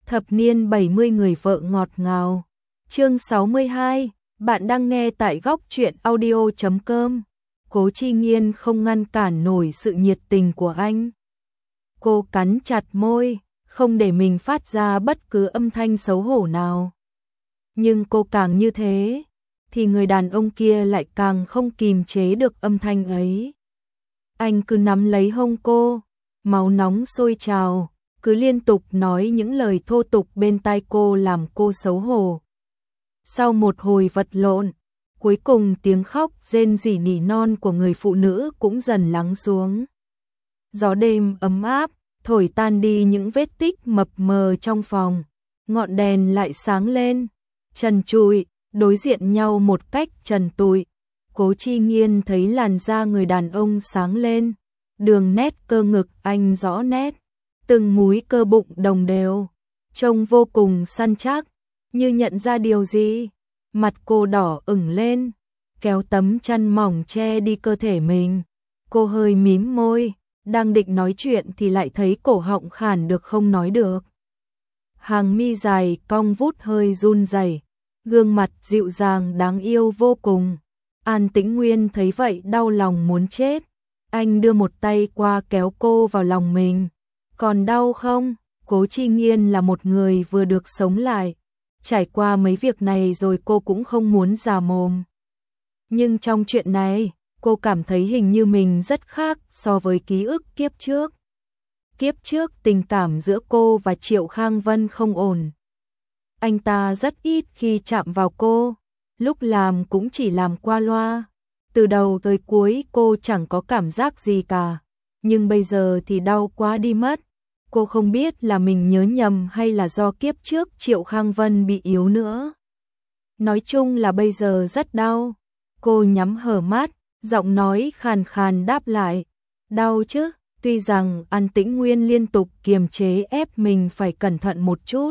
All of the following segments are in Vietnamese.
Thập niên 70 người vợ ngọt ngào. Chương 62, bạn đang nghe tại góc truyện audio.com. Cố Chi Nghiên không ngăn cản nổi sự nhiệt tình của anh. Cô cắn chặt môi, không để mình phát ra bất cứ âm thanh xấu hổ nào. Nhưng cô càng như thế, thì người đàn ông kia lại càng không kìm chế được âm thanh ấy. Anh cứ nắm lấy hông cô, máu nóng sôi trào, cứ liên tục nói những lời thô tục bên tai cô làm cô xấu hổ. Sau một hồi vật lộn, cuối cùng tiếng khóc rên rỉ nỉ non của người phụ nữ cũng dần lắng xuống. Gió đêm ấm áp, thổi tan đi những vết tích mập mờ trong phòng, ngọn đèn lại sáng lên, trần trụi, đối diện nhau một cách trần trụi. Cố Chi Nghiên thấy làn da người đàn ông sáng lên, đường nét cơ ngực anh rõ nét, từng múi cơ bụng đồng đều, trông vô cùng săn chắc, như nhận ra điều gì. Mặt cô đỏ ửng lên, kéo tấm chăn mỏng che đi cơ thể mình. Cô hơi mím môi, đang định nói chuyện thì lại thấy cổ họng khản được không nói được. Hàng mi dài cong vút hơi run rẩy, gương mặt dịu dàng đáng yêu vô cùng. An Tĩnh Nguyên thấy vậy đau lòng muốn chết. Anh đưa một tay qua kéo cô vào lòng mình. Còn đau không? Cố Chi Nghiên là một người vừa được sống lại. Trải qua mấy việc này rồi cô cũng không muốn già mồm. Nhưng trong chuyện này, cô cảm thấy hình như mình rất khác so với ký ức kiếp trước. Kiếp trước tình cảm giữa cô và Triệu Khang Vân không ổn. Anh ta rất ít khi chạm vào cô, lúc làm cũng chỉ làm qua loa. Từ đầu tới cuối cô chẳng có cảm giác gì cả, nhưng bây giờ thì đau quá đi mất. Cô không biết là mình nhớ nhầm hay là do kiếp trước Triệu Khang Vân bị yếu nữa. Nói chung là bây giờ rất đau. Cô nhắm hờ mắt, giọng nói khàn khàn đáp lại. Đau chứ, tuy rằng An Tĩnh Nguyên liên tục kiềm chế ép mình phải cẩn thận một chút.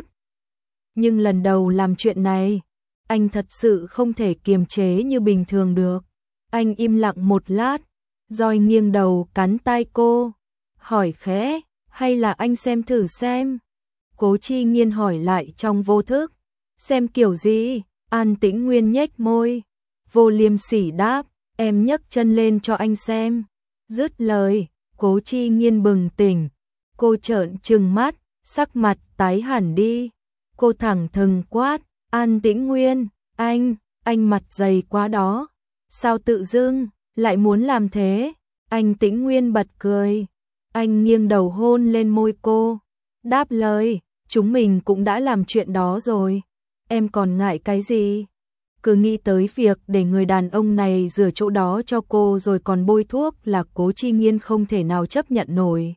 Nhưng lần đầu làm chuyện này, anh thật sự không thể kiềm chế như bình thường được. Anh im lặng một lát, rồi nghiêng đầu cắn tai cô, hỏi khẽ, hay là anh xem thử xem. Cố Chi Nghiên hỏi lại trong vô thức. Xem kiểu gì? An Tĩnh Nguyên nhếch môi, vô liêm sỉ đáp, em nhấc chân lên cho anh xem. Dứt lời, Cố Chi Nghiên bừng tỉnh. Cô trợn trừng mắt, sắc mặt tái hẳn đi. Cô thẳng thừng quát, An Tĩnh Nguyên, anh mặt dày quá đó. Sao tự dưng lại muốn làm thế? Anh Tĩnh Nguyên bật cười. Anh nghiêng đầu hôn lên môi cô, đáp lời, chúng mình cũng đã làm chuyện đó rồi, em còn ngại cái gì? Cứ nghĩ tới việc để người đàn ông này rửa chỗ đó cho cô rồi còn bôi thuốc là Cố Chi Nghiên không thể nào chấp nhận nổi.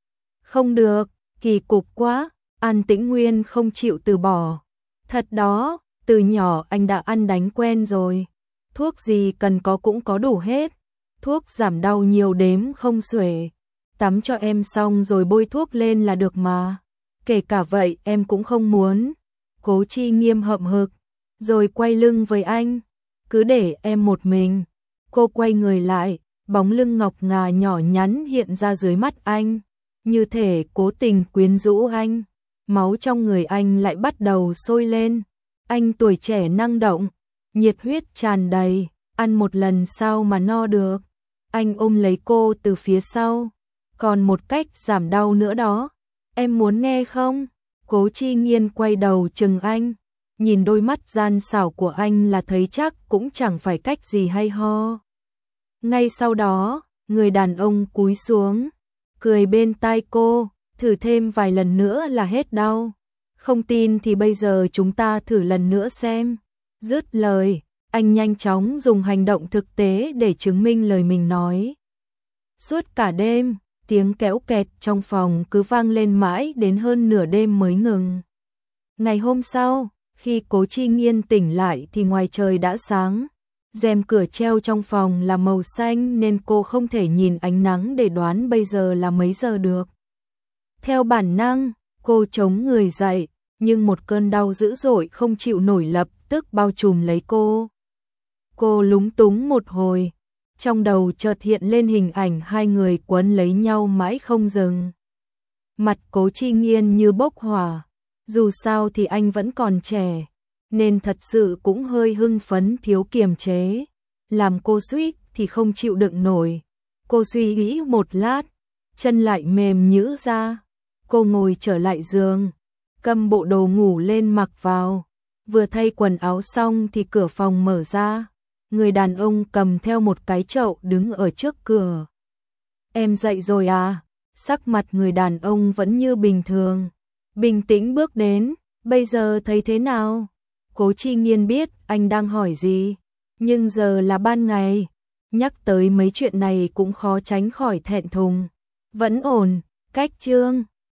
Không được, kỳ cục quá, An Tĩnh Nguyên không chịu từ bỏ. Thật đó, từ nhỏ anh đã ăn đánh quen rồi, thuốc gì cần có cũng có đủ hết, thuốc giảm đau nhiều đếm không xuể. Tắm cho em xong rồi bôi thuốc lên là được mà. Kể cả vậy em cũng không muốn. Cố Chi Nghiêm hậm hực, rồi quay lưng với anh. Cứ để em một mình. Cô quay người lại, bóng lưng ngọc ngà nhỏ nhắn hiện ra dưới mắt anh. Như thể cố tình quyến rũ anh. Máu trong người anh lại bắt đầu sôi lên. Anh tuổi trẻ năng động, nhiệt huyết tràn đầy. Ăn một lần sao mà no được. Anh ôm lấy cô từ phía sau. Còn một cách giảm đau nữa đó, em muốn nghe không? Cố Chi Nghiên quay đầu chừng anh, nhìn đôi mắt gian xảo của anh là thấy chắc cũng chẳng phải cách gì hay ho. Ngay sau đó, người đàn ông cúi xuống, cười bên tai cô, thử thêm vài lần nữa là hết đau. Không tin thì bây giờ chúng ta thử lần nữa xem. Dứt lời, anh nhanh chóng dùng hành động thực tế để chứng minh lời mình nói. Suốt cả đêm, tiếng kéo kẹt trong phòng cứ vang lên mãi đến hơn nửa đêm mới ngừng. Ngày hôm sau, khi Cố Chi Nghiên tỉnh lại thì ngoài trời đã sáng. Rèm cửa treo trong phòng là màu xanh nên cô không thể nhìn ánh nắng để đoán bây giờ là mấy giờ được. Theo bản năng, cô chống người dậy, nhưng một cơn đau dữ dội không chịu nổi lập tức bao trùm lấy cô. Cô lúng túng một hồi. Trong đầu chợt hiện lên hình ảnh hai người quấn lấy nhau mãi không dừng. Mặt Cố Chi Nghiên như bốc hỏa, Dù sao thì anh vẫn còn trẻ, nên thật sự cũng hơi hưng phấn thiếu kiềm chế. Làm cô suýt thì không chịu đựng nổi. Cô suy nghĩ một lát, chân lại mềm nhũn ra. Cô ngồi trở lại giường, cầm bộ đồ ngủ lên mặc vào. Vừa thay quần áo xong thì cửa phòng mở ra. Người đàn ông cầm theo một cái chậu đứng ở trước cửa. Em dậy rồi à? Sắc mặt người đàn ông vẫn như bình thường. Bình tĩnh bước đến, bây giờ thấy thế nào? Cố Chi Nghiên biết anh đang hỏi gì, nhưng giờ là ban ngày, nhắc tới mấy chuyện này cũng khó tránh khỏi thẹn thùng. Vẫn ổn, cách Trương